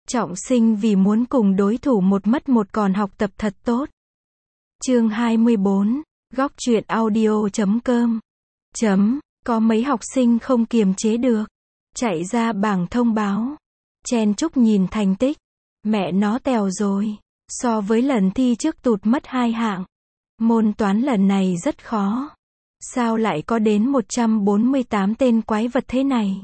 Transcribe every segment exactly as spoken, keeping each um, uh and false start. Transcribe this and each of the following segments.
Trọng sinh vì muốn cùng đối thủ một mất một còn học tập thật tốt. Chương hai mươi bốn, góc truyện audio chấm com. Chấm, có mấy học sinh không kiềm chế được. Chạy ra bảng thông báo. Chen chúc nhìn thành tích. Mẹ nó tèo rồi. So với lần thi trước tụt mất hai hạng. Môn toán lần này rất khó. Sao lại có đến một trăm bốn mươi tám tên quái vật thế này?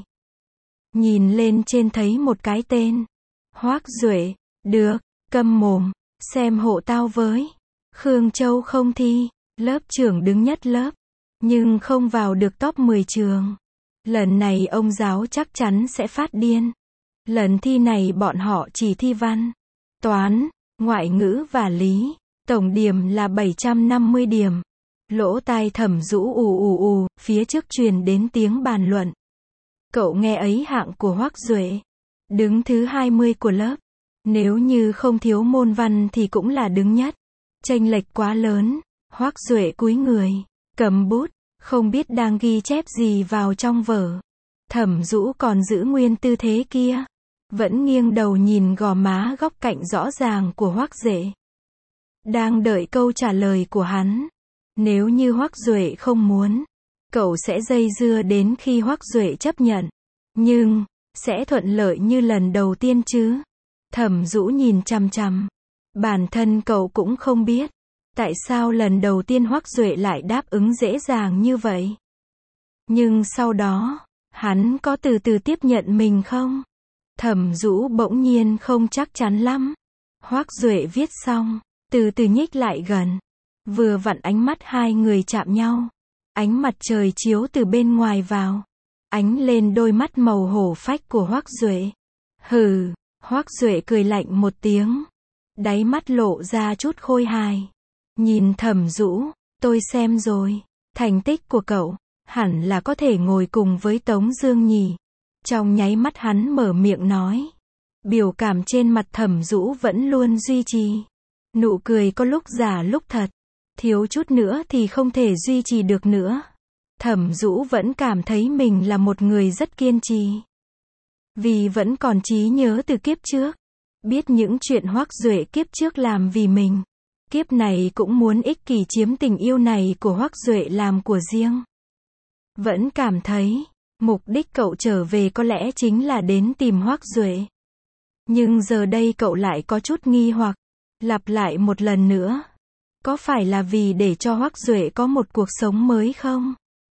Nhìn lên trên thấy một cái tên. Hoắc Duệ. Được, câm mồm. Xem hộ tao với. Khương Châu không thi. Lớp trưởng đứng nhất lớp. Nhưng không vào được top mười trường. Lần này ông giáo chắc chắn sẽ phát điên. Lần thi này bọn họ chỉ thi văn, toán, ngoại ngữ và lý. Tổng điểm là bảy trăm năm mươi điểm. Lỗ tai Thẩm Dũ ù ù ù, phía trước truyền đến tiếng bàn luận. Cậu nghe ấy hạng của Hoắc Duệ. Đứng thứ hai mươi của lớp. Nếu như không thiếu môn văn thì cũng là đứng nhất. Chênh lệch quá lớn. Hoắc Duệ cúi người, cầm bút, không biết đang ghi chép gì vào trong vở. Thẩm Dũ còn giữ nguyên tư thế kia. Vẫn nghiêng đầu nhìn gò má góc cạnh rõ ràng của Hoắc Duệ. Đang đợi câu trả lời của hắn. Nếu như Hoắc Duệ không muốn, cậu sẽ dây dưa đến khi Hoắc Duệ chấp nhận. Nhưng, sẽ thuận lợi như lần đầu tiên chứ? Thẩm Dũ nhìn chằm chằm. Bản thân cậu cũng không biết. Tại sao lần đầu tiên Hoắc Duệ lại đáp ứng dễ dàng như vậy? Nhưng sau đó, hắn có từ từ tiếp nhận mình không? Thẩm Dũ bỗng nhiên không chắc chắn lắm. Hoắc Duệ viết xong, từ từ nhích lại gần. Vừa vặn ánh mắt hai người chạm nhau. Ánh mặt trời chiếu từ bên ngoài vào. Ánh lên đôi mắt màu hổ phách của Hoắc Duệ. Hừ, Hoắc Duệ cười lạnh một tiếng. Đáy mắt lộ ra chút khôi hài. Nhìn Thẩm Dũ, tôi xem rồi. Thành tích của cậu, hẳn là có thể ngồi cùng với Tống Dương nhỉ. Trong nháy mắt hắn mở miệng nói. Biểu cảm trên mặt Thẩm Dũ vẫn luôn duy trì. Nụ cười có lúc giả lúc thật. Thiếu chút nữa thì không thể duy trì được nữa. Thẩm Dũ vẫn cảm thấy mình là một người rất kiên trì. Vì vẫn còn trí nhớ từ kiếp trước. Biết những chuyện Hoắc Duệ kiếp trước làm vì mình. Kiếp này cũng muốn ích kỷ chiếm tình yêu này của Hoắc Duệ làm của riêng. Vẫn cảm thấy, mục đích cậu trở về có lẽ chính là đến tìm Hoắc Duệ. Nhưng giờ đây cậu lại có chút nghi hoặc. Lặp lại một lần nữa. Có phải là vì để cho Hoắc Duệ có một cuộc sống mới không?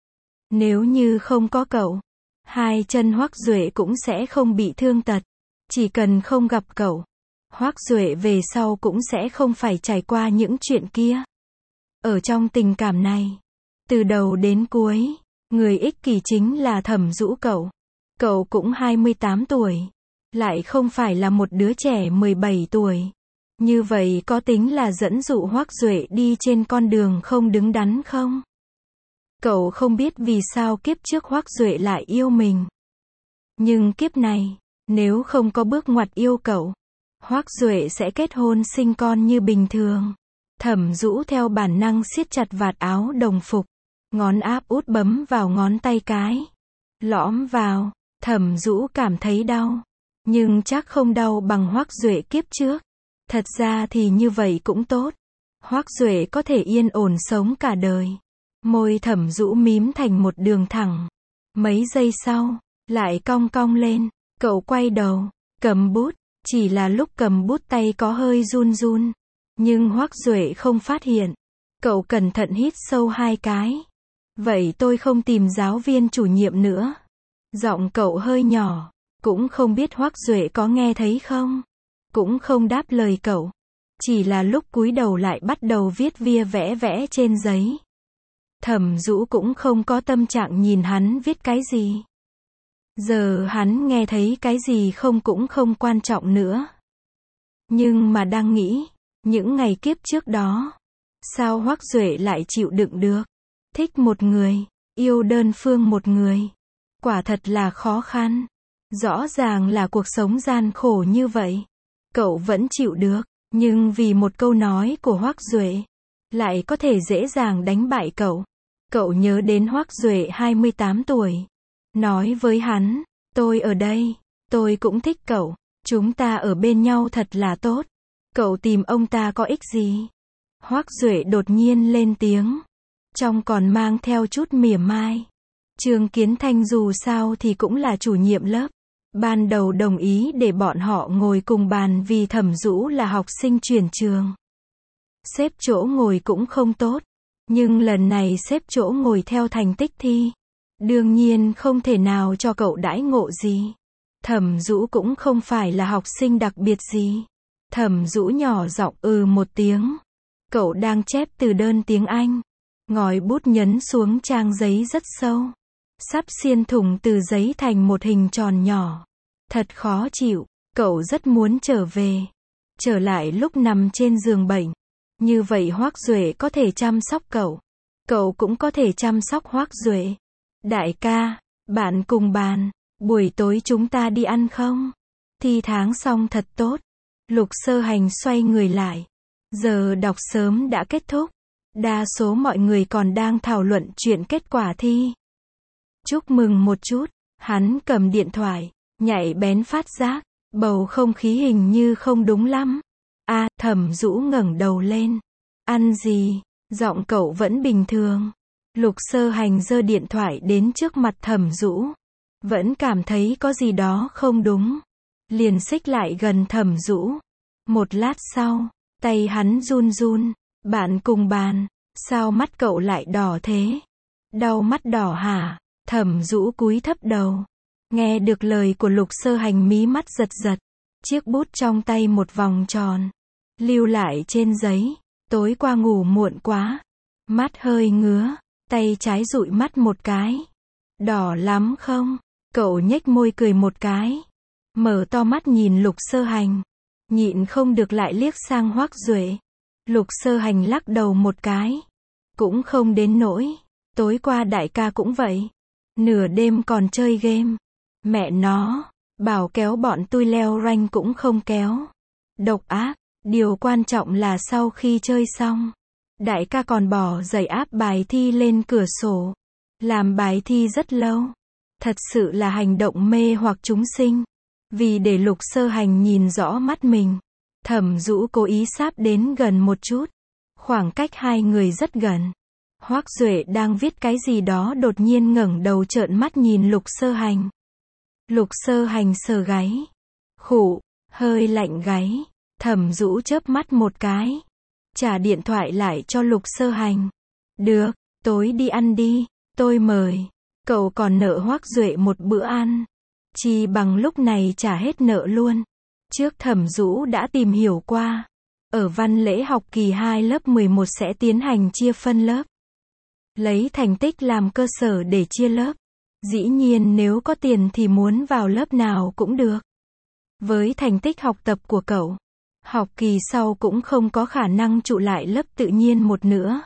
Nếu như không có cậu, hai chân Hoắc Duệ cũng sẽ không bị thương tật. Chỉ cần không gặp cậu, Hoắc Duệ về sau cũng sẽ không phải trải qua những chuyện kia. Ở trong tình cảm này, từ đầu đến cuối, người ích kỷ chính là Thẩm Dũ cậu. Cậu cũng hai mươi tám tuổi, lại không phải là một đứa trẻ mười bảy tuổi. Như vậy có tính là dẫn dụ Hoắc Duệ đi trên con đường không đứng đắn không? Cậu không biết vì sao kiếp trước Hoắc Duệ lại yêu mình. Nhưng kiếp này, nếu không có bước ngoặt yêu cậu, Hoắc Duệ sẽ kết hôn sinh con như bình thường. Thẩm Dũ theo bản năng siết chặt vạt áo đồng phục. Ngón áp út bấm vào ngón tay cái. Lõm vào. Thẩm Dũ cảm thấy đau. Nhưng chắc không đau bằng Hoắc Duệ kiếp trước. Thật ra thì như vậy cũng tốt. Hoắc Duệ có thể yên ổn sống cả đời. Môi Thẩm Dũ mím thành một đường thẳng. Mấy giây sau, lại cong cong lên. Cậu quay đầu, cầm bút. Chỉ là lúc cầm bút tay có hơi run run. Nhưng Hoắc Duệ không phát hiện. Cậu cẩn thận hít sâu hai cái. Vậy tôi không tìm giáo viên chủ nhiệm nữa. Giọng cậu hơi nhỏ. Cũng không biết Hoắc Duệ có nghe thấy không. Cũng không đáp lời cậu. Chỉ là lúc cúi đầu lại bắt đầu viết via vẽ vẽ trên giấy. Thẩm Dũ cũng không có tâm trạng nhìn hắn viết cái gì. Giờ hắn nghe thấy cái gì không cũng không quan trọng nữa. Nhưng mà đang nghĩ, những ngày kiếp trước đó, sao Hoắc Duệ lại chịu đựng được? Thích một người, yêu đơn phương một người. Quả thật là khó khăn. Rõ ràng là cuộc sống gian khổ như vậy. Cậu vẫn chịu được, nhưng vì một câu nói của Hoắc Duệ, lại có thể dễ dàng đánh bại cậu. Cậu nhớ đến Hoắc Duệ hai mươi tám tuổi. Nói với hắn, tôi ở đây, tôi cũng thích cậu. Chúng ta ở bên nhau thật là tốt. Cậu tìm ông ta có ích gì? Hoắc Duệ đột nhiên lên tiếng. Trong còn mang theo chút mỉa mai. Trương Kiến Thanh dù sao thì cũng là chủ nhiệm lớp. Ban đầu đồng ý để bọn họ ngồi cùng bàn vì Thẩm Dũ là học sinh chuyển trường. Xếp chỗ ngồi cũng không tốt. Nhưng lần này xếp chỗ ngồi theo thành tích thi. Đương nhiên không thể nào cho cậu đãi ngộ gì. Thẩm Dũ cũng không phải là học sinh đặc biệt gì. Thẩm Dũ nhỏ giọng ừ một tiếng. Cậu đang chép từ đơn tiếng Anh. Ngòi bút nhấn xuống trang giấy rất sâu. Sắp xiên thủng từ giấy thành một hình tròn nhỏ. Thật khó chịu. Cậu rất muốn trở về. Trở lại lúc nằm trên giường bệnh. Như vậy Hoắc Duệ có thể chăm sóc cậu. Cậu cũng có thể chăm sóc Hoắc Duệ. Đại ca, bạn cùng bàn. Buổi tối chúng ta đi ăn không? Thi tháng xong thật tốt. Lục Sơ Hành xoay người lại. Giờ đọc sớm đã kết thúc. Đa số mọi người còn đang thảo luận chuyện kết quả thi. Chúc mừng một chút. Hắn cầm điện thoại. Nhạy bén phát giác. Bầu không khí hình như không đúng lắm. A, Thẩm Dũ ngẩng đầu lên. Ăn gì? Giọng cậu vẫn bình thường. Lục Sơ Hành giơ điện thoại đến trước mặt Thẩm Dũ. Vẫn cảm thấy có gì đó không đúng. Liền xích lại gần Thẩm Dũ. Một lát sau, tay hắn run run. Bạn cùng bàn. Sao mắt cậu lại đỏ thế? Đau mắt đỏ hả? Thẩm Dũ cúi thấp đầu. Nghe được lời của Lục Sơ Hành mí mắt giật giật. Chiếc bút trong tay một vòng tròn. Lưu lại trên giấy. Tối qua ngủ muộn quá. Mắt hơi ngứa. Tay trái dụi mắt một cái. Đỏ lắm không? Cậu nhếch môi cười một cái. Mở to mắt nhìn Lục Sơ Hành. Nhịn không được lại liếc sang Hoắc Duệ. Lục Sơ Hành lắc đầu một cái. Cũng không đến nỗi. Tối qua đại ca cũng vậy. Nửa đêm còn chơi game. Mẹ nó. Bảo kéo bọn tôi leo rank cũng không kéo. Độc ác. Điều quan trọng là sau khi chơi xong. Đại ca còn bỏ giày áp bài thi lên cửa sổ. Làm bài thi rất lâu. Thật sự là hành động mê hoặc chúng sinh. Vì để Lục Sơ Hành nhìn rõ mắt mình. Thẩm Dũ cố ý sáp đến gần một chút. Khoảng cách hai người rất gần. Hoắc Duệ đang viết cái gì đó đột nhiên ngẩng đầu trợn mắt nhìn Lục Sơ Hành. Lục Sơ Hành sờ gáy. Khụ, hơi lạnh gáy. Thẩm Dũ chớp mắt một cái. Trả điện thoại lại cho Lục Sơ Hành. Được, tối đi ăn đi, tôi mời. Cậu còn nợ Hoắc Duệ một bữa ăn. Chi bằng lúc này trả hết nợ luôn. Trước Thẩm Dũ đã tìm hiểu qua. Ở văn lễ học kỳ hai lớp mười một sẽ tiến hành chia phân lớp. Lấy thành tích làm cơ sở để chia lớp. Dĩ nhiên nếu có tiền thì muốn vào lớp nào cũng được. Với thành tích học tập của cậu, học kỳ sau cũng không có khả năng trụ lại lớp tự nhiên một nữa.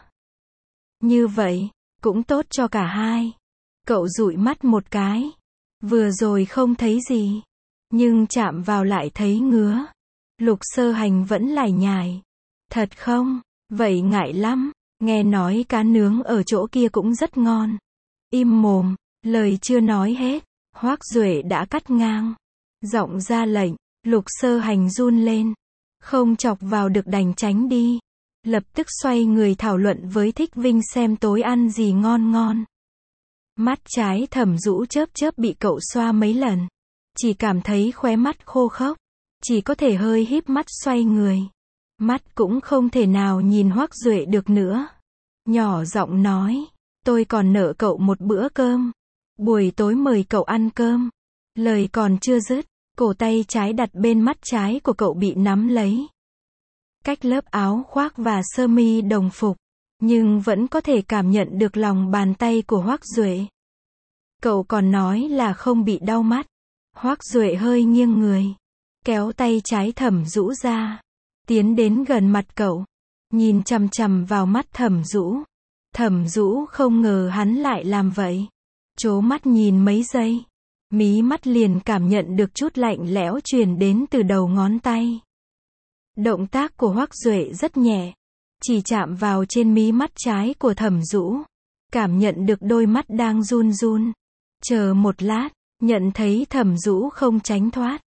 Như vậy, cũng tốt cho cả hai. Cậu dụi mắt một cái. Vừa rồi không thấy gì. Nhưng chạm vào lại thấy ngứa. Lục Sơ Hành vẫn lải nhải. Thật không? Vậy ngại lắm. Nghe nói cá nướng ở chỗ kia cũng rất ngon. Im mồm. Lời chưa nói hết. Hoắc Duệ đã cắt ngang. Giọng ra lệnh. Lục Sơ Hành run lên. Không chọc vào được đành tránh đi. Lập tức xoay người thảo luận với Thích Vinh xem tối ăn gì ngon ngon. Mắt trái Thẩm Dũ chớp chớp bị cậu xoa mấy lần. Chỉ cảm thấy khóe mắt khô khốc. Chỉ có thể hơi híp mắt xoay người. Mắt cũng không thể nào nhìn Hoắc Duệ được nữa. Nhỏ giọng nói. Tôi còn nợ cậu một bữa cơm. Buổi tối mời cậu ăn cơm. Lời còn chưa dứt. Cổ tay trái đặt bên mắt trái của cậu bị nắm lấy. Cách lớp áo khoác và sơ mi đồng phục. Nhưng vẫn có thể cảm nhận được lòng bàn tay của Hoắc Duệ. Cậu còn nói là không bị đau mắt. Hoắc Duệ hơi nghiêng người. Kéo tay trái Thẩm Dũ ra. Tiến đến gần mặt cậu. Nhìn chằm chằm vào mắt Thẩm Dũ. Thẩm Dũ không ngờ hắn lại làm vậy. Trố mắt nhìn mấy giây. Mí mắt liền cảm nhận được chút lạnh lẽo truyền đến từ đầu ngón tay. Động tác của Hoắc Duệ rất nhẹ. Chỉ chạm vào trên mí mắt trái của Thẩm Dũ. Cảm nhận được đôi mắt đang run run. Chờ một lát, nhận thấy Thẩm Dũ không tránh thoát.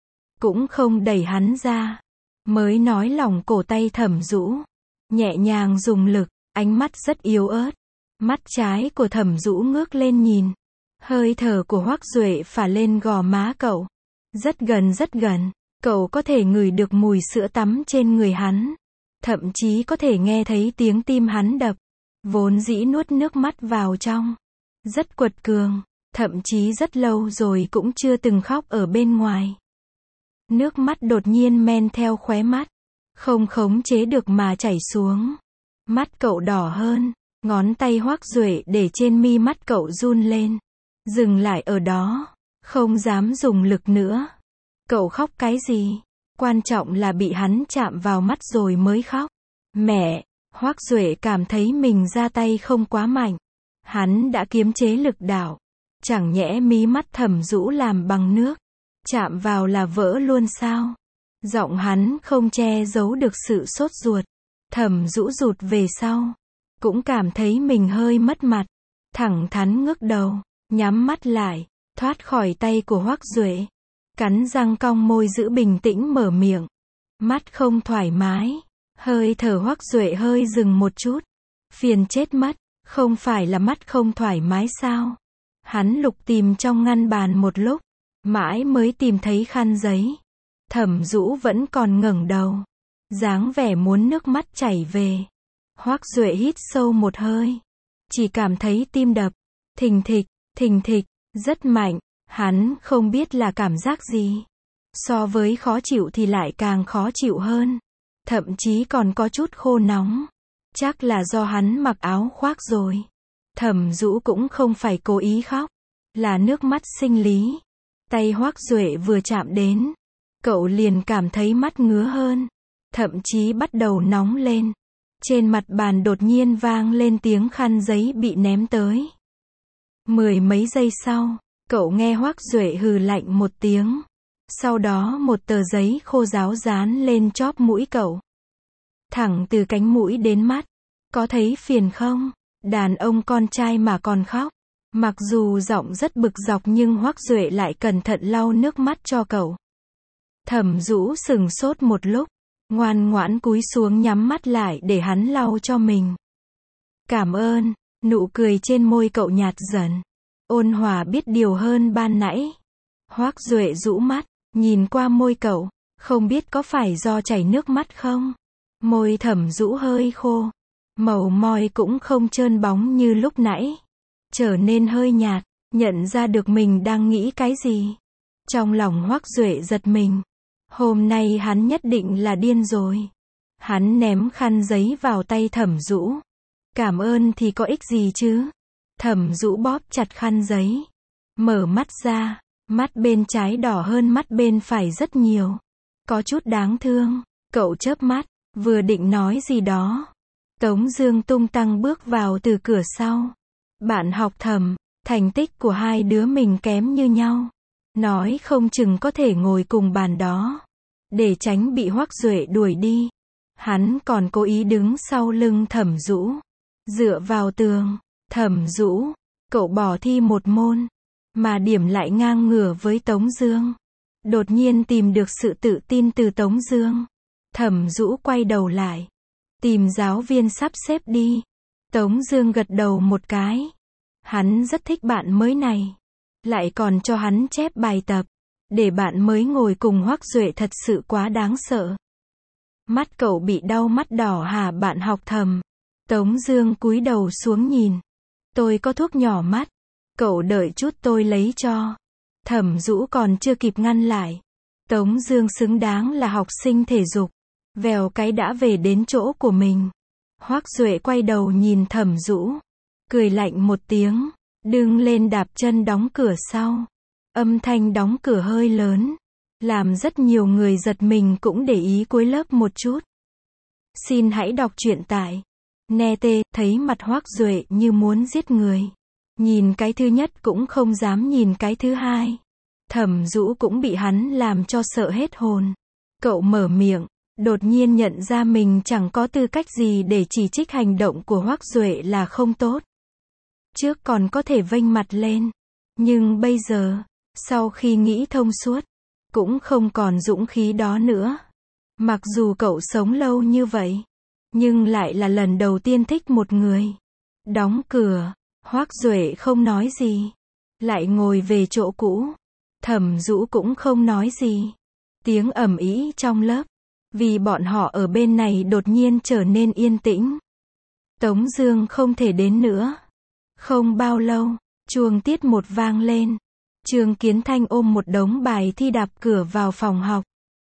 cũng không đẩy hắn ra. Mới nói lòng cổ tay Thẩm Dũ. Nhẹ nhàng dùng lực, ánh mắt rất yếu ớt. Mắt trái của Thẩm Dũ ngước lên nhìn. Hơi thở của Hoắc Duệ phả lên gò má cậu. Rất gần rất gần, cậu có thể ngửi được mùi sữa tắm trên người hắn. Thậm chí có thể nghe thấy tiếng tim hắn đập. Vốn dĩ nuốt nước mắt vào trong. Rất quật cường, thậm chí rất lâu rồi cũng chưa từng khóc ở bên ngoài. Nước mắt đột nhiên men theo khóe mắt. Không khống chế được mà chảy xuống. Mắt cậu đỏ hơn, ngón tay Hoắc Duệ để trên mi mắt cậu run lên. Dừng lại ở đó, không dám dùng lực nữa. Cậu khóc cái gì? Quan trọng là bị hắn chạm vào mắt rồi mới khóc. Mẹ, Hoắc Duệ cảm thấy mình ra tay không quá mạnh. Hắn đã kiềm chế lực đạo. Chẳng nhẽ mí mắt Thẩm Dũ làm bằng nước. Chạm vào là vỡ luôn sao? Giọng hắn không che giấu được sự sốt ruột. Thẩm Dũ rụt về sau. Cũng cảm thấy mình hơi mất mặt. Thẳng thắn ngước đầu, nhắm mắt lại, thoát khỏi tay của Hoắc Duệ. Cắn răng cong môi giữ bình tĩnh mở miệng. Mắt không thoải mái. Hơi thở Hoắc Duệ hơi dừng một chút. Phiền chết mất, không phải là mắt không thoải mái sao? Hắn lục tìm trong ngăn bàn một lúc, mãi mới tìm thấy khăn giấy. Thẩm Dũ vẫn còn ngẩng đầu, dáng vẻ muốn nước mắt chảy về. Hoắc Duệ hít sâu một hơi, chỉ cảm thấy tim đập, thình thịch, thình thịch, rất mạnh. Hắn không biết là cảm giác gì. So với khó chịu thì lại càng khó chịu hơn. Thậm chí còn có chút khô nóng. Chắc là do hắn mặc áo khoác rồi. Thẩm Dũ cũng không phải cố ý khóc. Là nước mắt sinh lý. Tay Hoắc Duệ vừa chạm đến. Cậu liền cảm thấy mắt ngứa hơn. Thậm chí bắt đầu nóng lên. Trên mặt bàn đột nhiên vang lên tiếng khăn giấy bị ném tới. Mười mấy giây sau, cậu nghe Hoắc Duệ hừ lạnh một tiếng. Sau đó một tờ giấy khô ráo dán lên chóp mũi cậu. Thẳng từ cánh mũi đến mắt. Có thấy phiền không? Đàn ông con trai mà còn khóc. Mặc dù giọng rất bực dọc nhưng Hoắc Duệ lại cẩn thận lau nước mắt cho cậu. Thẩm Dũ sừng sốt một lúc. Ngoan ngoãn cúi xuống nhắm mắt lại để hắn lau cho mình. Cảm ơn. Nụ cười trên môi cậu nhạt dần. Ôn hòa biết điều hơn ban nãy. Hoắc Duệ rũ mắt, nhìn qua môi cậu. Không biết có phải do chảy nước mắt không? Môi Thẩm Dũ hơi khô. Màu môi cũng không trơn bóng như lúc nãy. Trở nên hơi nhạt, nhận ra được mình đang nghĩ cái gì. Trong lòng Hoắc Duệ giật mình. Hôm nay hắn nhất định là điên rồi. Hắn ném khăn giấy vào tay Thẩm Dũ. Cảm ơn thì có ích gì chứ? Thẩm Dũ bóp chặt khăn giấy. Mở mắt ra. Mắt bên trái đỏ hơn mắt bên phải rất nhiều. Có chút đáng thương. Cậu chớp mắt, vừa định nói gì đó. Tống Dương tung tăng bước vào từ cửa sau. Bạn học Thẩm, thành tích của hai đứa mình kém như nhau. Nói không chừng có thể ngồi cùng bàn đó. Để tránh bị Hoắc Duệ đuổi đi. Hắn còn cố ý đứng sau lưng Thẩm Dũ. Dựa vào tường. Thẩm Dũ, cậu bỏ thi một môn. Mà điểm lại ngang ngửa với Tống Dương. Đột nhiên tìm được sự tự tin từ Tống Dương. Thẩm Dũ quay đầu lại. Tìm giáo viên sắp xếp đi. Tống Dương gật đầu một cái. Hắn rất thích bạn mới này. Lại còn cho hắn chép bài tập. Để bạn mới ngồi cùng Hoắc Duệ thật sự quá đáng sợ. Mắt cậu bị đau mắt đỏ hả bạn học Thẩm? Tống Dương cúi đầu xuống nhìn. Tôi có thuốc nhỏ mắt. Cậu đợi chút tôi lấy cho. Thẩm Dũ còn chưa kịp ngăn lại. Tống Dương xứng đáng là học sinh thể dục. Vèo cái đã về đến chỗ của mình. Hoắc Duệ quay đầu nhìn Thẩm Dũ. Cười lạnh một tiếng. Đứng lên đạp chân đóng cửa sau. Âm thanh đóng cửa hơi lớn. Làm rất nhiều người giật mình cũng để ý cuối lớp một chút. Xin hãy đọc truyện tại Net. Thấy mặt Hoắc Duệ như muốn giết người. Nhìn cái thứ nhất cũng không dám nhìn cái thứ hai. Thẩm Dũ cũng bị hắn làm cho sợ hết hồn. Cậu mở miệng. Đột nhiên nhận ra mình chẳng có tư cách gì để chỉ trích hành động của Hoắc Duệ là không tốt. Trước còn có thể vênh mặt lên. Nhưng bây giờ, sau khi nghĩ thông suốt, cũng không còn dũng khí đó nữa. Mặc dù cậu sống lâu như vậy, nhưng lại là lần đầu tiên thích một người. Đóng cửa, Hoắc Duệ không nói gì, lại ngồi về chỗ cũ. Thẩm Dũ cũng không nói gì. Tiếng ầm ĩ trong lớp, vì bọn họ ở bên này đột nhiên trở nên yên tĩnh. Tống Dương không thể đến nữa. Không bao lâu, chuông tiết một vang lên. Trương Kiến Thanh ôm một đống bài thi đạp cửa vào phòng học.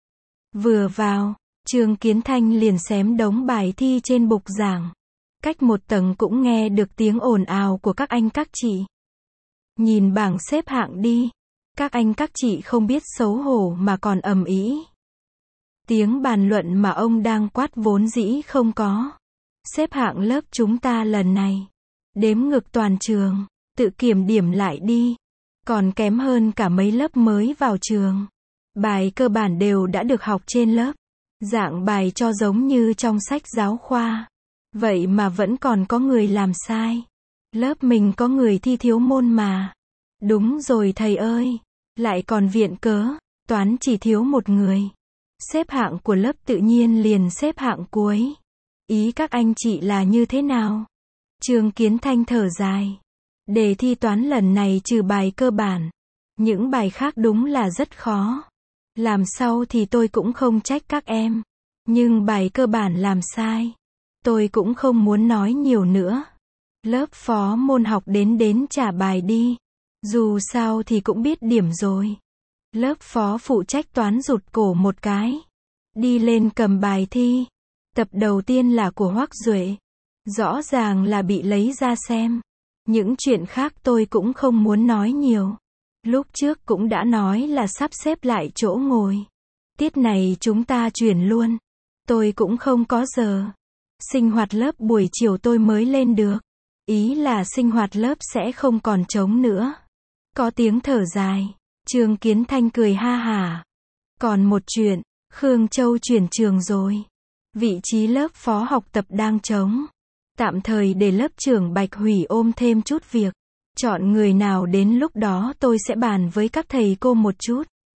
Vừa vào, Trương Kiến Thanh liền xém đống bài thi trên bục giảng. Cách một tầng cũng nghe được tiếng ồn ào của các anh các chị. Nhìn bảng xếp hạng đi. Các anh các chị không biết xấu hổ mà còn ầm ĩ. Tiếng bàn luận mà ông đang quát vốn dĩ không có. Xếp hạng lớp chúng ta lần này, đếm ngược toàn trường, tự kiểm điểm lại đi. Còn kém hơn cả mấy lớp mới vào trường. Bài cơ bản đều đã được học trên lớp. Dạng bài cho giống như trong sách giáo khoa. Vậy mà vẫn còn có người làm sai. Lớp mình có người thi thiếu môn mà. Đúng rồi thầy ơi. Lại còn viện cớ, toán chỉ thiếu một người. Xếp hạng của lớp tự nhiên liền xếp hạng cuối. Ý các anh chị là như thế nào? Trương Kiến Thanh thở dài. Đề thi toán lần này trừ bài cơ bản. Những bài khác đúng là rất khó. Làm sau thì tôi cũng không trách các em. Nhưng bài cơ bản làm sai. Tôi cũng không muốn nói nhiều nữa. Lớp phó môn học đến đến trả bài đi. Dù sao thì cũng biết điểm rồi. Lớp phó phụ trách toán rụt cổ một cái. Đi lên cầm bài thi. Tập đầu tiên là của Hoắc Duệ. Rõ ràng là bị lấy ra xem. Những chuyện khác tôi cũng không muốn nói nhiều. Lúc trước cũng đã nói là sắp xếp lại chỗ ngồi. Tiết này chúng ta chuyển luôn. Tôi cũng không có giờ. Sinh hoạt lớp buổi chiều tôi mới lên được. Ý là sinh hoạt lớp sẽ không còn trống nữa. Có tiếng thở dài. Trương Kiến Thanh cười ha hả. Còn một chuyện, Khương Châu chuyển trường rồi. Vị trí lớp phó học tập đang trống. Tạm thời để lớp trưởng Bạch Hủy ôm thêm chút việc. Chọn người nào đến lúc đó tôi sẽ bàn với các thầy cô một chút.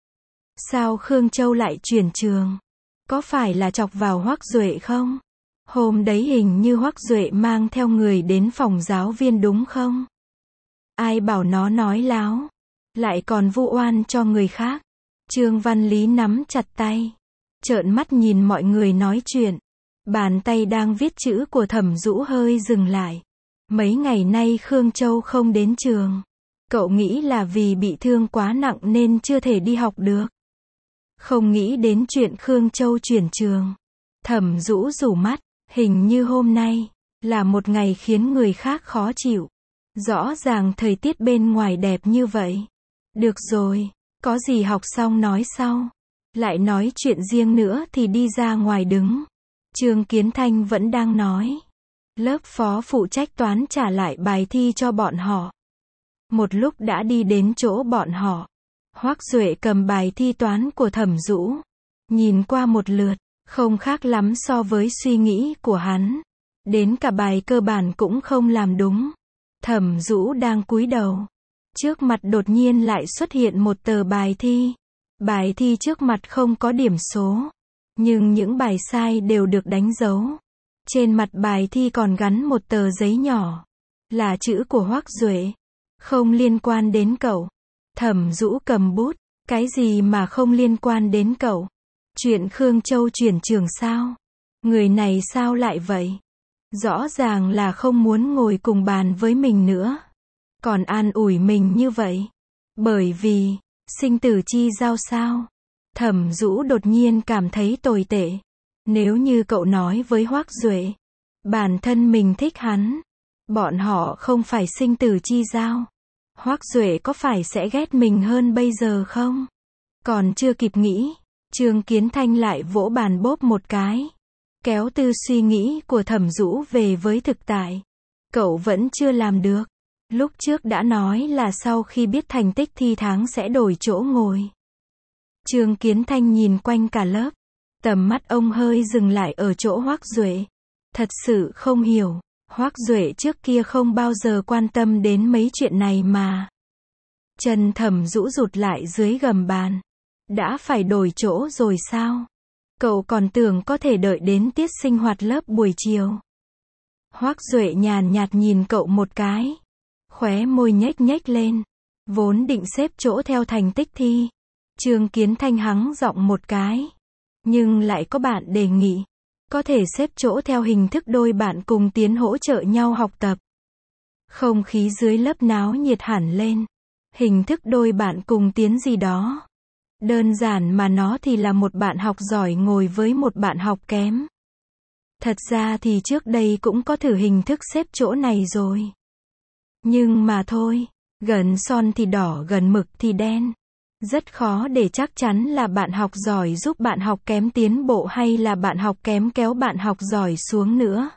Sao Khương Châu lại chuyển trường? Có phải là chọc vào Hoắc Duệ không? Hôm đấy hình như Hoắc Duệ mang theo người đến phòng giáo viên đúng không? Ai bảo nó nói láo? Lại còn vu oan cho người khác. Trương Văn Lý nắm chặt tay. Trợn mắt nhìn mọi người nói chuyện. Bàn tay đang viết chữ của Thẩm Dũ hơi dừng lại. Mấy ngày nay Khương Châu không đến trường. Cậu nghĩ là vì bị thương quá nặng nên chưa thể đi học được. Không nghĩ đến chuyện Khương Châu chuyển trường. Thẩm Dũ rủ mắt. Hình như hôm nay là một ngày khiến người khác khó chịu. Rõ ràng thời tiết bên ngoài đẹp như vậy. Được rồi, có gì học xong nói sau. Lại nói chuyện riêng nữa thì đi ra ngoài đứng. Trương Kiến Thanh vẫn đang nói. Lớp phó phụ trách toán trả lại bài thi cho bọn họ. Một lúc đã đi đến chỗ bọn họ. Hoắc Duệ cầm bài thi toán của Thẩm Dũ. Nhìn qua một lượt, không khác lắm so với suy nghĩ của hắn. Đến cả bài cơ bản cũng không làm đúng. Thẩm Dũ đang cúi đầu. Trước mặt đột nhiên lại xuất hiện một tờ bài thi. Bài thi trước mặt không có điểm số. Nhưng những bài sai đều được đánh dấu. Trên mặt bài thi còn gắn một tờ giấy nhỏ. Là chữ của Hoắc Duệ. Không liên quan đến cậu. Thẩm Dũ cầm bút. Cái gì mà không liên quan đến cậu? Chuyện Khương Châu chuyển trường sao? Người này sao lại vậy? Rõ ràng là không muốn ngồi cùng bàn với mình nữa. Còn an ủi mình như vậy. Bởi vì, sinh tử chi giao sao? Thẩm Dũ đột nhiên cảm thấy tồi tệ. Nếu như cậu nói với Hoắc Duệ, bản thân mình thích hắn, bọn họ không phải sinh tử chi giao. Hoắc Duệ có phải sẽ ghét mình hơn bây giờ không? Còn chưa kịp nghĩ, Trương Kiến Thanh lại vỗ bàn bóp một cái. Kéo tư suy nghĩ của Thẩm Dũ về với thực tại. Cậu vẫn chưa làm được. Lúc trước đã nói là sau khi biết thành tích thi tháng sẽ đổi chỗ ngồi. Trương Kiến Thanh nhìn quanh cả lớp. Tầm mắt ông hơi dừng lại ở chỗ Hoắc Duệ. Thật sự không hiểu. Hoắc Duệ trước kia không bao giờ quan tâm đến mấy chuyện này mà. Chân Thẩm Dũ rụt lại dưới gầm bàn. Đã phải đổi chỗ rồi sao? Cậu còn tưởng có thể đợi đến tiết sinh hoạt lớp buổi chiều. Hoắc Duệ nhàn nhạt nhìn cậu một cái. Khóe môi nhếch nhếch lên. Vốn định xếp chỗ theo thành tích thi. Trương Kiến Thanh hắng giọng một cái. Nhưng lại có bạn đề nghị. Có thể xếp chỗ theo hình thức đôi bạn cùng tiến hỗ trợ nhau học tập. Không khí dưới lớp náo nhiệt hẳn lên. Hình thức đôi bạn cùng tiến gì đó. Đơn giản mà nó thì là một bạn học giỏi ngồi với một bạn học kém. Thật ra thì trước đây cũng có thử hình thức xếp chỗ này rồi. Nhưng mà thôi, gần son thì đỏ gần mực thì đen. Rất khó để chắc chắn là bạn học giỏi giúp bạn học kém tiến bộ hay là bạn học kém kéo bạn học giỏi xuống nữa.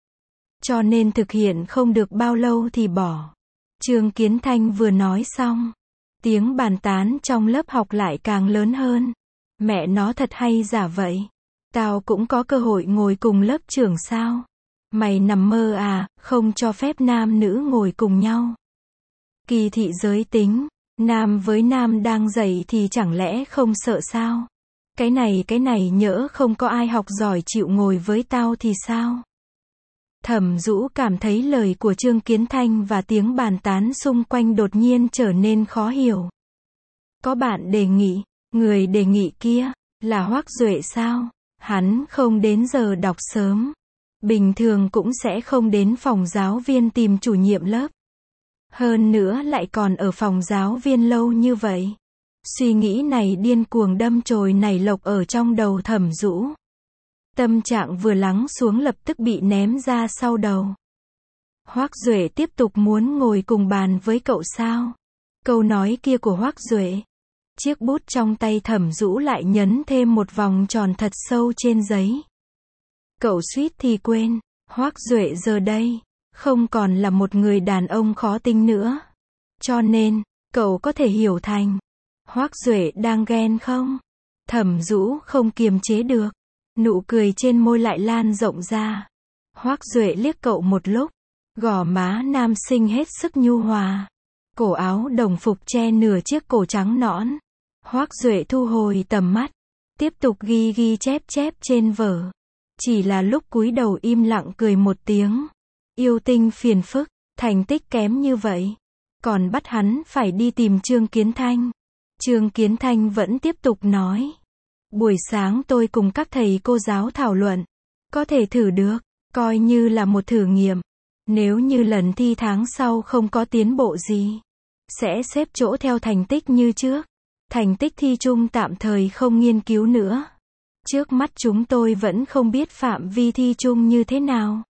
Cho nên thực hiện không được bao lâu thì bỏ. Trương Kiến Thanh vừa nói xong. Tiếng bàn tán trong lớp học lại càng lớn hơn. Mẹ nó thật hay giả vậy. Tao cũng có cơ hội ngồi cùng lớp trưởng sao? Mày nằm mơ à, không cho phép nam nữ ngồi cùng nhau. Kỳ thị giới tính, nam với nam đang dạy thì chẳng lẽ không sợ sao? Cái này cái này nhỡ không có ai học giỏi chịu ngồi với tao thì sao? Thẩm Dũ cảm thấy lời của Trương Kiến Thanh và tiếng bàn tán xung quanh đột nhiên trở nên khó hiểu. Có bạn đề nghị, người đề nghị kia, là Hoắc Duệ sao? Hắn không đến giờ đọc sớm. Bình thường cũng sẽ không đến phòng giáo viên tìm chủ nhiệm lớp. Hơn nữa lại còn ở phòng giáo viên lâu như vậy. Suy nghĩ này điên cuồng đâm chồi nảy lộc ở trong đầu Thẩm Dũ. Tâm trạng vừa lắng xuống lập tức bị ném ra sau đầu. Hoắc Duệ tiếp tục muốn ngồi cùng bàn với cậu sao? Câu nói kia của Hoắc Duệ. Chiếc bút trong tay Thẩm Dũ lại nhấn thêm một vòng tròn thật sâu trên giấy. Cậu suýt thì quên, Hoắc Duệ giờ đây, không còn là một người đàn ông khó tính nữa. Cho nên, cậu có thể hiểu thành, Hoắc Duệ đang ghen không? Thẩm Dũ không kiềm chế được. Nụ cười trên môi lại lan rộng ra. Hoắc Duệ liếc cậu một lúc. Gò má nam sinh hết sức nhu hòa. Cổ áo đồng phục che nửa chiếc cổ trắng nõn. Hoắc Duệ thu hồi tầm mắt. Tiếp tục ghi ghi chép chép trên vở. Chỉ là lúc cúi đầu im lặng cười một tiếng. Yêu tinh phiền phức, thành tích kém như vậy. Còn bắt hắn phải đi tìm Trương Kiến Thanh. Trương Kiến Thanh vẫn tiếp tục nói. Buổi sáng tôi cùng các thầy cô giáo thảo luận. Có thể thử được, coi như là một thử nghiệm. Nếu như lần thi tháng sau không có tiến bộ gì, sẽ xếp chỗ theo thành tích như trước. Thành tích thi chung tạm thời không nghiên cứu nữa. Trước mắt chúng tôi vẫn không biết phạm vi thi chung như thế nào.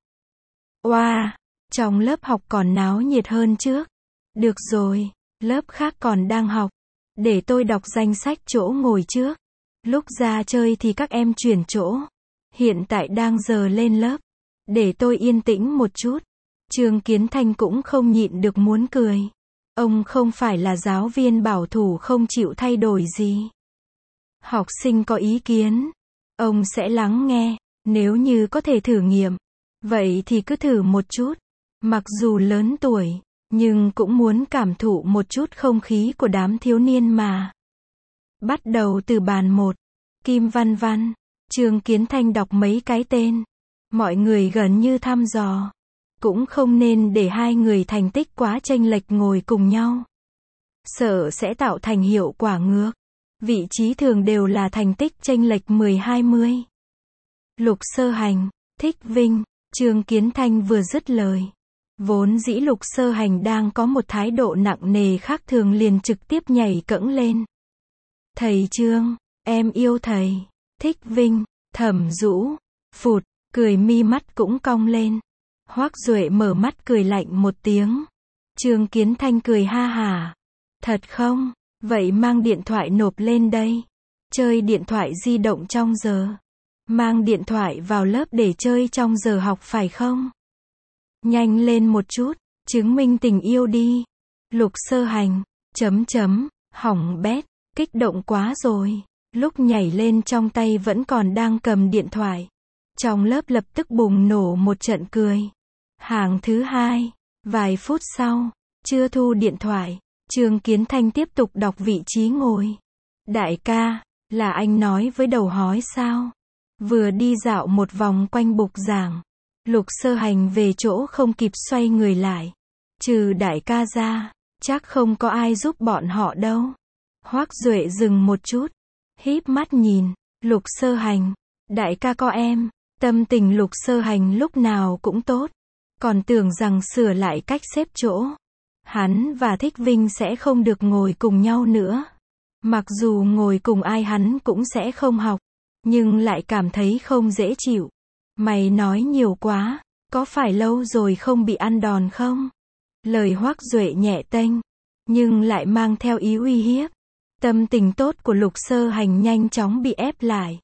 Oa, wow, trong lớp học còn náo nhiệt hơn trước. Được rồi, lớp khác còn đang học. Để tôi đọc danh sách chỗ ngồi trước. Lúc ra chơi thì các em chuyển chỗ. Hiện tại đang giờ lên lớp. Để tôi yên tĩnh một chút. Trương Kiến Thanh cũng không nhịn được muốn cười. Ông không phải là giáo viên bảo thủ không chịu thay đổi gì. Học sinh có ý kiến, ông sẽ lắng nghe. Nếu như có thể thử nghiệm, vậy thì cứ thử một chút. Mặc dù lớn tuổi, nhưng cũng muốn cảm thụ một chút không khí của đám thiếu niên mà. Bắt đầu từ bàn một. Kim Văn Văn. Trương Kiến Thanh đọc mấy cái tên. Mọi người gần như thăm dò. Cũng không nên để hai người thành tích quá chênh lệch ngồi cùng nhau. Sợ sẽ tạo thành hiệu quả ngược. Vị trí thường đều là thành tích chênh lệch mười hai mươi. Lục Sơ Hành, Thích Vinh. Trương Kiến Thanh vừa dứt lời. Vốn dĩ Lục Sơ Hành đang có một thái độ nặng nề khác thường liền trực tiếp nhảy cẫng lên. Thầy Trương, em yêu thầy. Thích Vinh, Thẩm Dũ, phụt, cười mi mắt cũng cong lên. Hoắc Duệ mở mắt cười lạnh một tiếng. Trương Kiến Thanh cười ha hả. Thật không? Vậy mang điện thoại nộp lên đây. Chơi điện thoại di động trong giờ. Mang điện thoại vào lớp để chơi trong giờ học phải không? Nhanh lên một chút, chứng minh tình yêu đi. Lục Sơ Hành, chấm chấm, hỏng bét, kích động quá rồi. Lúc nhảy lên trong tay vẫn còn đang cầm điện thoại. Trong lớp lập tức bùng nổ một trận cười. Hàng thứ hai, vài phút sau, chưa thu điện thoại, Trương Kiến Thanh tiếp tục đọc vị trí ngồi. Đại ca, là anh nói với đầu hói sao? Vừa đi dạo một vòng quanh bục giảng, Lục Sơ Hành về chỗ không kịp xoay người lại. Trừ đại ca ra, chắc không có ai giúp bọn họ đâu. Hoắc Duệ dừng một chút, híp mắt nhìn, Lục Sơ Hành, đại ca có em. Tâm tình Lục Sơ Hành lúc nào cũng tốt, còn tưởng rằng sửa lại cách xếp chỗ, hắn và Thích Vinh sẽ không được ngồi cùng nhau nữa. Mặc dù ngồi cùng ai hắn cũng sẽ không học, nhưng lại cảm thấy không dễ chịu. Mày nói nhiều quá, có phải lâu rồi không bị ăn đòn không? Lời Hoắc Duệ nhẹ tênh, nhưng lại mang theo ý uy hiếp. Tâm tình tốt của Lục Sơ Hành nhanh chóng bị ép lại.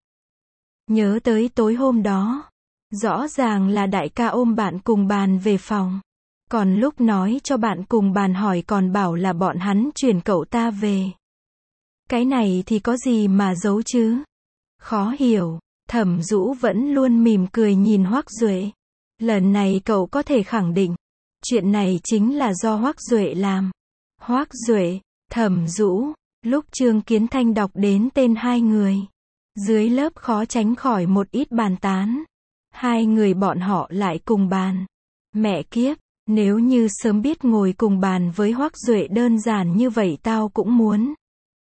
Nhớ tới tối hôm đó, rõ ràng là đại ca ôm bạn cùng bàn về phòng. Còn lúc nói cho bạn cùng bàn hỏi còn bảo là bọn hắn chuyển cậu ta về. Cái này thì có gì mà giấu chứ? Khó hiểu, Thẩm Dũ vẫn luôn mỉm cười nhìn Hoắc Duệ. Lần này cậu có thể khẳng định, chuyện này chính là do Hoắc Duệ làm. Hoắc Duệ, Thẩm Dũ, lúc Trương Kiến Thanh đọc đến tên hai người, dưới lớp khó tránh khỏi một ít bàn tán. Hai người bọn họ lại cùng bàn. Mẹ kiếp, nếu như sớm biết ngồi cùng bàn với Hoắc Duệ đơn giản như vậy tao cũng muốn.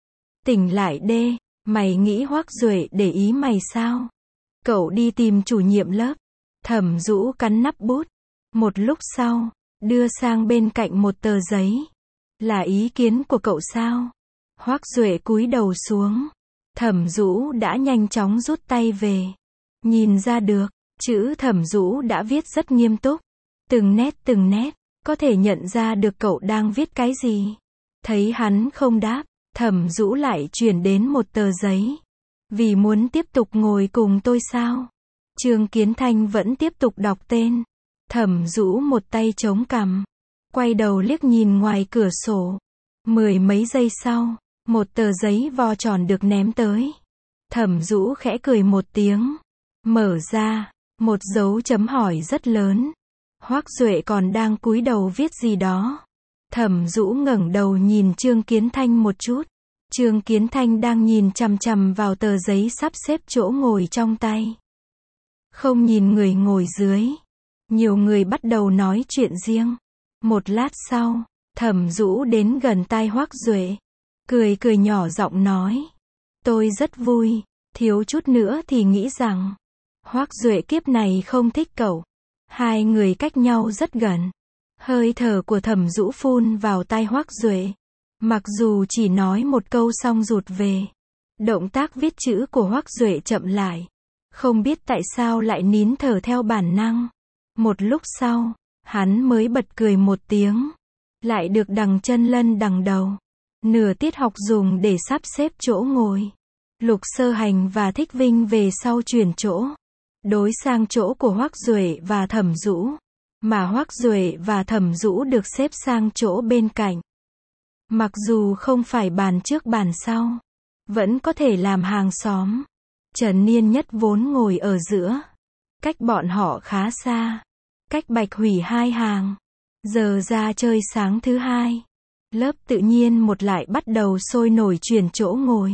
Tỉnh lại đê, mày nghĩ Hoắc Duệ để ý mày sao? Cậu đi tìm chủ nhiệm lớp. Thẩm Dũ cắn nắp bút. Một lúc sau, đưa sang bên cạnh một tờ giấy. Là ý kiến của cậu sao? Hoắc Duệ cúi đầu xuống. Thẩm Dũ đã nhanh chóng rút tay về. Nhìn ra được, chữ Thẩm Dũ đã viết rất nghiêm túc. Từng nét từng nét, có thể nhận ra được cậu đang viết cái gì. Thấy hắn không đáp, Thẩm Dũ lại chuyển đến một tờ giấy. Vì muốn tiếp tục ngồi cùng tôi sao? Trương Kiến Thanh vẫn tiếp tục đọc tên. Thẩm Dũ một tay chống cằm, quay đầu liếc nhìn ngoài cửa sổ. Mười mấy giây sau, một tờ giấy vo tròn được ném tới. Thẩm Dũ khẽ cười một tiếng. Mở ra, một dấu chấm hỏi rất lớn. Hoắc Duệ còn đang cúi đầu viết gì đó. Thẩm Dũ ngẩng đầu nhìn Trương Kiến Thanh một chút. Trương Kiến Thanh đang nhìn chằm chằm vào tờ giấy sắp xếp chỗ ngồi trong tay. Không nhìn người ngồi dưới. Nhiều người bắt đầu nói chuyện riêng. Một lát sau, Thẩm Dũ đến gần tai Hoắc Duệ. Cười cười nhỏ giọng nói. Tôi rất vui, thiếu chút nữa thì nghĩ rằng Hoắc Duệ kiếp này không thích cậu. Hai người cách nhau rất gần. Hơi thở của Thẩm Dũ phun vào tai Hoắc Duệ. Mặc dù chỉ nói một câu xong rụt về. Động tác viết chữ của Hoắc Duệ chậm lại. Không biết tại sao lại nín thở theo bản năng. Một lúc sau, hắn mới bật cười một tiếng. Lại được đằng chân lân đằng đầu. Nửa tiết học dùng để sắp xếp chỗ ngồi. Lục Sơ Hành và Thích Vinh về sau chuyển chỗ. Đối sang chỗ của Hoắc Duệ và Thẩm Dũ. Mà Hoắc Duệ và Thẩm Dũ được xếp sang chỗ bên cạnh. Mặc dù không phải bàn trước bàn sau, vẫn có thể làm hàng xóm. Trần Niên Nhất vốn ngồi ở giữa. Cách bọn họ khá xa. Cách Bạch Hủy hai hàng. Giờ ra chơi sáng thứ hai. Lớp tự nhiên một lại bắt đầu sôi nổi chuyển chỗ ngồi.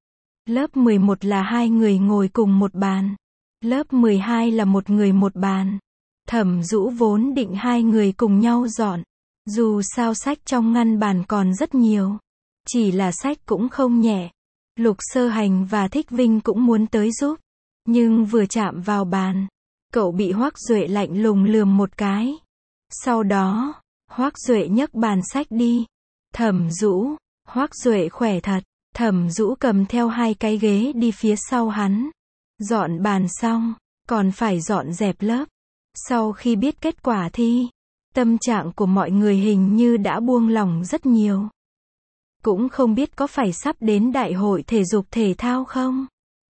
Lớp mười một là hai người ngồi cùng một bàn. Lớp mười hai là một người một bàn. Thẩm Dũ vốn định hai người cùng nhau dọn. Dù sao sách trong ngăn bàn còn rất nhiều. Chỉ là sách cũng không nhẹ. Lục Sơ Hành và Thích Vinh cũng muốn tới giúp. Nhưng vừa chạm vào bàn, cậu bị Hoắc Duệ lạnh lùng lườm một cái. Sau đó, Hoắc Duệ nhấc bàn sách đi. Thẩm Dũ, Hoắc Duệ khỏe thật. Thẩm Dũ cầm theo hai cái ghế đi phía sau hắn. Dọn bàn xong, còn phải dọn dẹp lớp. Sau khi biết kết quả thi, tâm trạng của mọi người hình như đã buông lỏng rất nhiều. Cũng không biết có phải sắp đến đại hội thể dục thể thao không?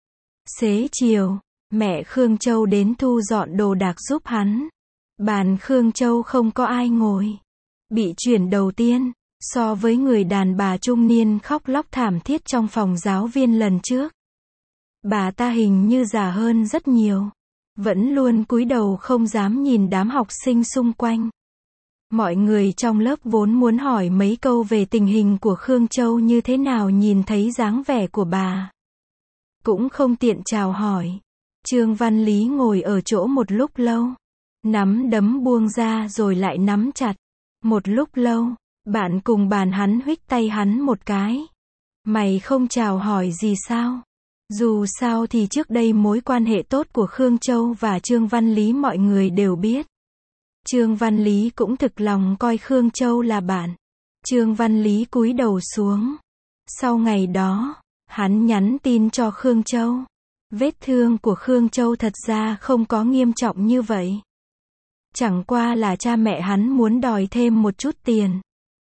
Xế chiều, mẹ Khương Châu đến thu dọn đồ đạc giúp hắn. Bàn Khương Châu không có ai ngồi. Bị chuyển đầu tiên, so với người đàn bà trung niên khóc lóc thảm thiết trong phòng giáo viên lần trước. Bà ta hình như già hơn rất nhiều. Vẫn luôn cúi đầu không dám nhìn đám học sinh xung quanh. Mọi người trong lớp vốn muốn hỏi mấy câu về tình hình của Khương Châu như thế nào, nhìn thấy dáng vẻ của bà cũng không tiện chào hỏi. Trương Văn Lý ngồi ở chỗ một lúc lâu, nắm đấm buông ra rồi lại nắm chặt. Một lúc lâu, bạn cùng bàn hắn huých tay hắn một cái. Mày không chào hỏi gì sao? Dù sao thì trước đây mối quan hệ tốt của Khương Châu và Trương Văn Lý mọi người đều biết. Trương Văn Lý cũng thực lòng coi Khương Châu là bạn. Trương Văn Lý cúi đầu xuống. Sau ngày đó, hắn nhắn tin cho Khương Châu. Vết thương của Khương Châu thật ra không có nghiêm trọng như vậy. Chẳng qua là cha mẹ hắn muốn đòi thêm một chút tiền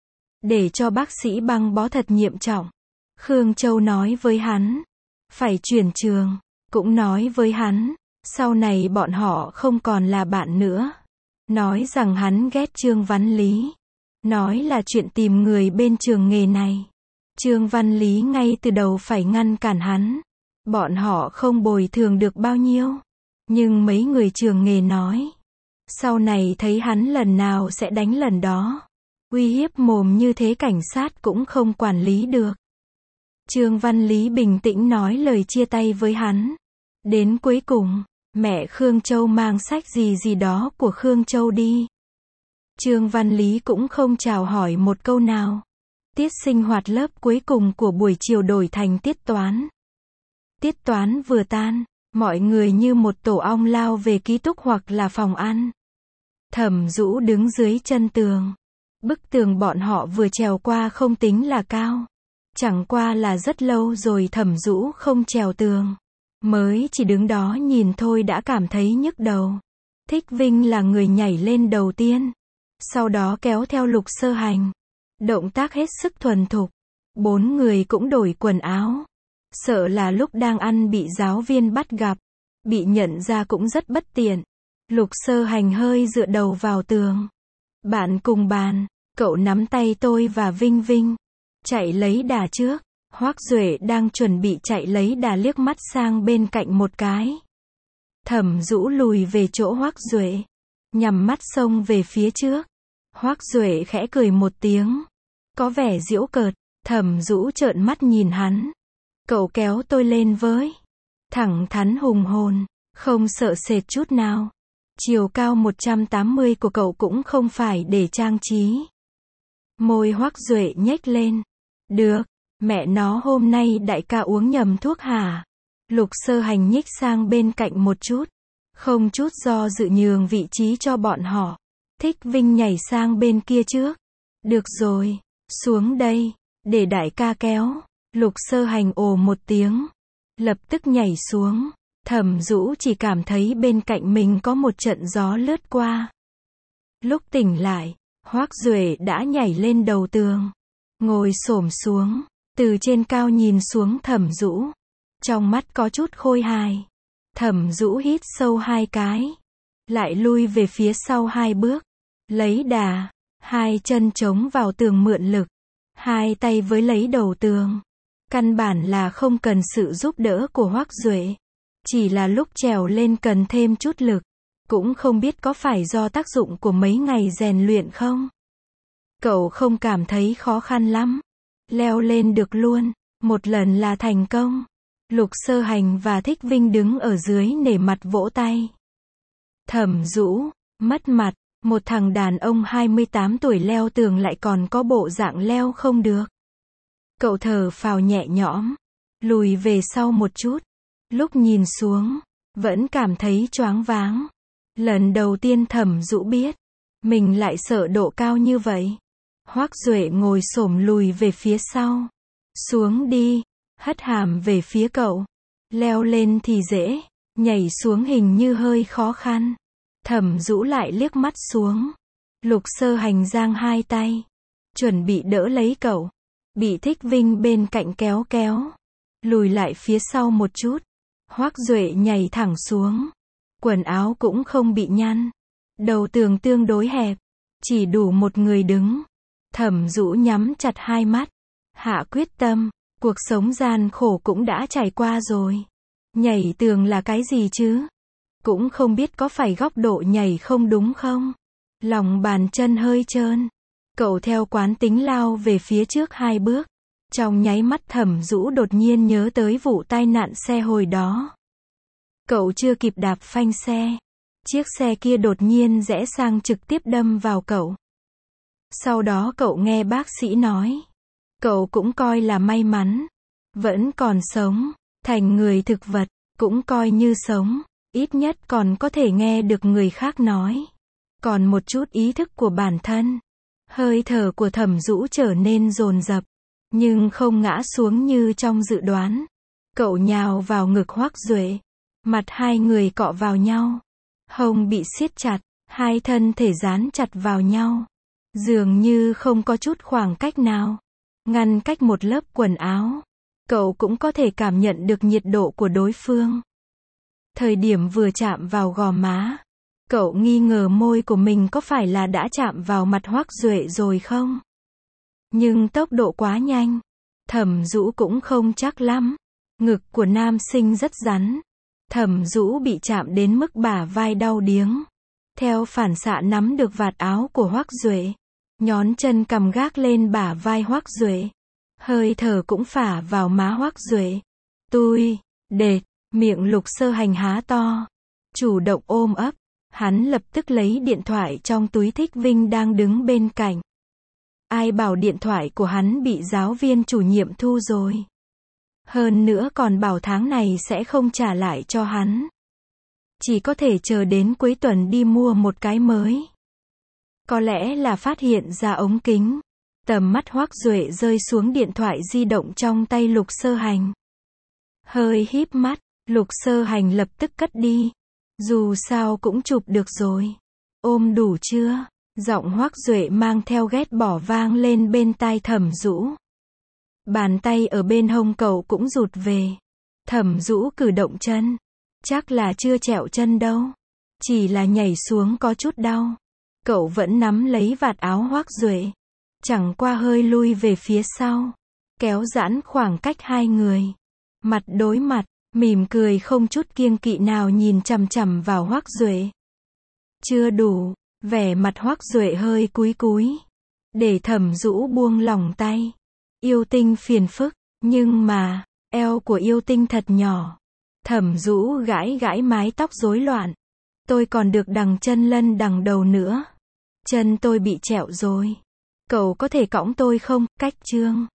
để cho bác sĩ băng bó thật nghiêm trọng. Khương Châu nói với hắn phải chuyển trường, cũng nói với hắn sau này bọn họ không còn là bạn nữa. Nói rằng hắn ghét Trương Văn Lý. Nói là chuyện tìm người bên trường nghề này. Trương Văn Lý ngay từ đầu phải ngăn cản hắn. Bọn họ không bồi thường được bao nhiêu. Nhưng mấy người trường nghề nói. Sau này thấy hắn lần nào sẽ đánh lần đó. Uy hiếp mồm như thế cảnh sát cũng không quản lý được. Trương Văn Lý bình tĩnh nói lời chia tay với hắn. Đến cuối cùng, mẹ Khương Châu mang sách gì gì đó của Khương Châu đi. Trương Văn Lý cũng không chào hỏi một câu nào. Tiết sinh hoạt lớp cuối cùng của buổi chiều đổi thành tiết toán. Tiết toán vừa tan, mọi người như một tổ ong lao về ký túc hoặc là phòng ăn. Thẩm Dũ đứng dưới chân tường. Bức tường bọn họ vừa trèo qua không tính là cao. Chẳng qua là rất lâu rồi Thẩm Dũ không trèo tường. Mới chỉ đứng đó nhìn thôi đã cảm thấy nhức đầu. Thích Vinh là người nhảy lên đầu tiên. Sau đó kéo theo Lục Sơ Hành. Động tác hết sức thuần thục. Bốn người cũng đổi quần áo. Sợ là lúc đang ăn bị giáo viên bắt gặp. Bị nhận ra cũng rất bất tiện. Lục Sơ Hành hơi dựa đầu vào tường. Bạn cùng bàn, cậu nắm tay tôi và Vinh Vinh. Chạy lấy đà trước. Hoắc Duệ đang chuẩn bị chạy lấy đà liếc mắt sang bên cạnh một cái. Thẩm Dũ lùi về chỗ Hoắc Duệ. Nhằm mắt xông về phía trước. Hoắc Duệ khẽ cười một tiếng. Có vẻ giễu cợt. Thẩm Dũ trợn mắt nhìn hắn. Cậu kéo tôi lên với. Thẳng thắn hùng hồn. Không sợ sệt chút nào. Chiều cao một trăm tám mươi của cậu cũng không phải để trang trí. Môi Hoắc Duệ nhếch lên. Được. Mẹ nó hôm nay đại ca uống nhầm thuốc hả? Lục Sơ Hành nhích sang bên cạnh một chút. Không chút do dự nhường vị trí cho bọn họ. Thích Vinh nhảy sang bên kia trước. Được rồi. Xuống đây. Để đại ca kéo. Lục Sơ Hành ồ một tiếng. Lập tức nhảy xuống. Thẩm Dũ chỉ cảm thấy bên cạnh mình có một trận gió lướt qua. Lúc tỉnh lại, Hoắc Duệ đã nhảy lên đầu tường. Ngồi xổm xuống. Từ trên cao nhìn xuống Thẩm Dũ. Trong mắt có chút khôi hài. Thẩm Dũ hít sâu hai cái. Lại lui về phía sau hai bước. Lấy đà. Hai chân chống vào tường mượn lực. Hai tay với lấy đầu tường. Căn bản là không cần sự giúp đỡ của Hoắc Duệ. Chỉ là lúc trèo lên cần thêm chút lực. Cũng không biết có phải do tác dụng của mấy ngày rèn luyện không? Cậu không cảm thấy khó khăn lắm. Leo lên được luôn. Một lần là thành công. Lục Sơ Hành và Thích Vinh đứng ở dưới nể mặt vỗ tay. Thẩm Dũ, mất mặt. Một thằng đàn ông hai mươi tám tuổi leo tường lại còn có bộ dạng leo không được. Cậu thở phào nhẹ nhõm. Lùi về sau một chút. Lúc nhìn xuống, vẫn cảm thấy choáng váng. Lần đầu tiên Thẩm Dũ biết, mình lại sợ độ cao như vậy. Hoắc Duệ ngồi xổm lùi về phía sau. Xuống đi, hất hàm về phía cậu. Leo lên thì dễ, nhảy xuống hình như hơi khó khăn. Thẩm Dũ lại liếc mắt xuống. Lục Sơ Hành giang hai tay. Chuẩn bị đỡ lấy cậu. Bị Thích Vinh bên cạnh kéo kéo. Lùi lại phía sau một chút. Hoắc Duệ nhảy thẳng xuống. Quần áo cũng không bị nhăn. Đầu tường tương đối hẹp. Chỉ đủ một người đứng. Thẩm Dũ nhắm chặt hai mắt. Hạ quyết tâm. Cuộc sống gian khổ cũng đã trải qua rồi. Nhảy tường là cái gì chứ? Cũng không biết có phải góc độ nhảy không đúng không? Lòng bàn chân hơi trơn. Cậu theo quán tính lao về phía trước hai bước. Trong nháy mắt Thẩm Dũ đột nhiên nhớ tới vụ tai nạn xe hồi đó. Cậu chưa kịp đạp phanh xe. Chiếc xe kia đột nhiên rẽ sang trực tiếp đâm vào cậu. Sau đó cậu nghe bác sĩ nói. Cậu cũng coi là may mắn. Vẫn còn sống. Thành người thực vật. Cũng coi như sống. Ít nhất còn có thể nghe được người khác nói. Còn một chút ý thức của bản thân. Hơi thở của Thẩm Dũ trở nên dồn dập. Nhưng không ngã xuống như trong dự đoán. Cậu nhào vào ngực Hoắc Duệ. Mặt hai người cọ vào nhau. Hông bị siết chặt. Hai thân thể dán chặt vào nhau. Dường như không có chút khoảng cách nào. Ngăn cách một lớp quần áo. Cậu cũng có thể cảm nhận được nhiệt độ của đối phương. Thời điểm vừa chạm vào gò má. Cậu nghi ngờ môi của mình có phải là đã chạm vào mặt Hoắc Duệ rồi không? Nhưng tốc độ quá nhanh. Thẩm Dũ cũng không chắc lắm. Ngực của nam sinh rất rắn. Thẩm Dũ bị chạm đến mức bả vai đau điếng. Theo phản xạ nắm được vạt áo của Hoắc Duệ. Nhón chân cầm gác lên bả vai Hoắc Duệ. Hơi thở cũng phả vào má Hoắc Duệ. Tui, đệt, miệng Lục Sơ Hành há to. Chủ động ôm ấp. Hắn lập tức lấy điện thoại trong túi Thích Vinh đang đứng bên cạnh. Ai bảo điện thoại của hắn bị giáo viên chủ nhiệm thu rồi. Hơn nữa còn bảo tháng này sẽ không trả lại cho hắn. Chỉ có thể chờ đến cuối tuần đi mua một cái mới. Có lẽ là phát hiện ra ống kính. Tầm mắt Hoắc Duệ rơi xuống điện thoại di động trong tay Lục Sơ Hành. Hơi híp mắt, Lục Sơ Hành lập tức cất đi. Dù sao cũng chụp được rồi. Ôm đủ chưa? Giọng Hoắc Duệ mang theo ghét bỏ vang lên bên tai Thẩm Dũ. Bàn tay ở bên hông cậu cũng rụt về. Thẩm Dũ cử động chân. Chắc là chưa trẹo chân đâu. Chỉ là nhảy xuống có chút đau. Cậu vẫn nắm lấy vạt áo Hoắc Duệ. Chẳng qua hơi lui về phía sau. Kéo giãn khoảng cách hai người. Mặt đối mặt, mỉm cười không chút kiêng kỵ nào nhìn chằm chằm vào Hoắc Duệ. Chưa đủ, vẻ mặt Hoắc Duệ hơi cúi cúi. Để Thẩm Dũ buông lỏng tay. Yêu Tinh phiền phức, nhưng mà, eo của Yêu Tinh thật nhỏ. Thẩm Dũ gãi gãi mái tóc rối loạn. Tôi còn được đằng chân lân đằng đầu nữa. Chân tôi bị trẹo rồi. Cậu có thể cõng tôi không? Cách chương